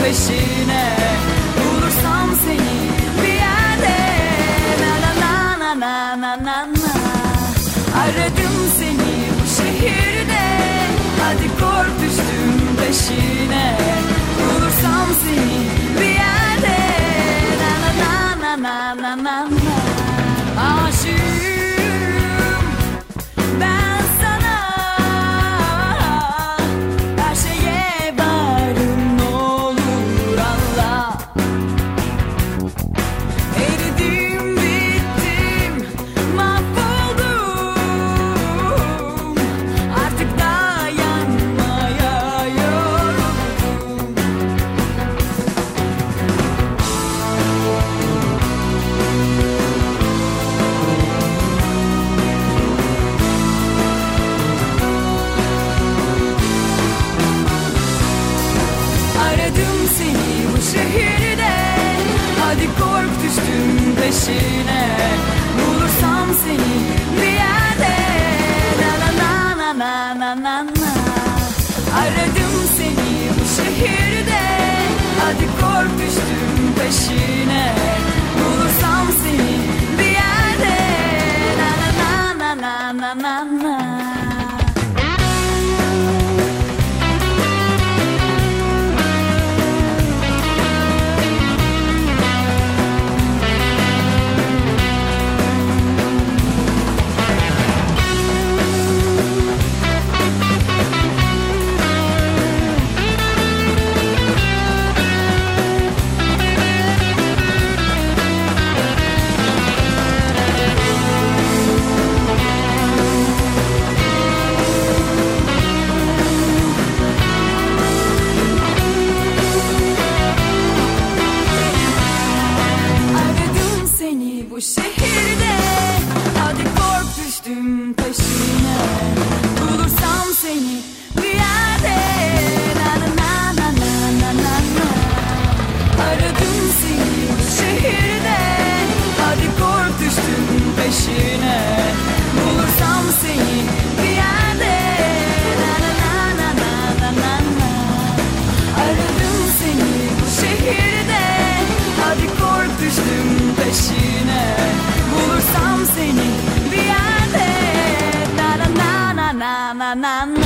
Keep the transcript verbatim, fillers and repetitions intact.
peşine. Bulursam seni bir yerde, na na na na na na na. Aradım seni bu şehirde, hadi kork düştüm peşine. Bulursam seni bir yerde, na na na na na na na. Aşığım ben sana, her şeye varım, ne olur anla. Eridim bittim, mahvoldum, artık dayanmaya yoruldum. Aradım seni bu şehirde, hadi kork düştüm peşine. Bulursam seni bir yerde, na na na na na na na. Aradım seni bu şehirde, hadi kork düştüm peşine. Bulursam seni bir yerde, na na na na na na na. Aradım seni bu şehirde, hadi kork düştüm peşine. Bulursam seni bir yerde, na na na na na na na. Aradım seni bu şehirde, hadi kork düştüm peşine. Bulursam seni bir yerde, na na na na na na na. Aradım seni bu şehirde, hadi kork düştüm peşine. Bulursam seni bir yerde, na na na na na na na.